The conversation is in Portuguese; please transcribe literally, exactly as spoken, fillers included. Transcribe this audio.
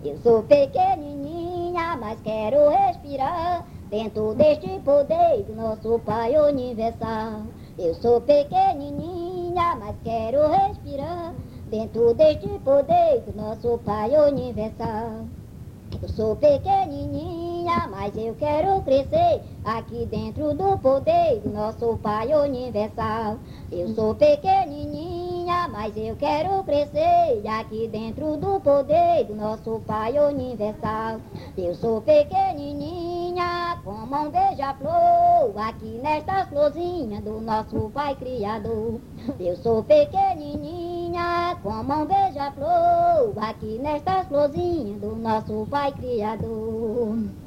Eu sou pequenininha, mas quero respirar dentro deste poder do nosso Pai Universal. Eu sou pequenininha, mas quero respirar dentro deste poder do nosso Pai Universal. Eu sou pequenininha, mas eu quero crescer aqui dentro do poder do nosso Pai Universal. Eu sou pequenininha, mas eu quero crescer aqui dentro do poder do nosso Pai Universal. Eu sou pequenininha, como um beija-flor, aqui nesta florzinha do nosso Pai Criador. Eu sou pequenininha, como um beija-flor, aqui nesta florzinha do nosso Pai Criador.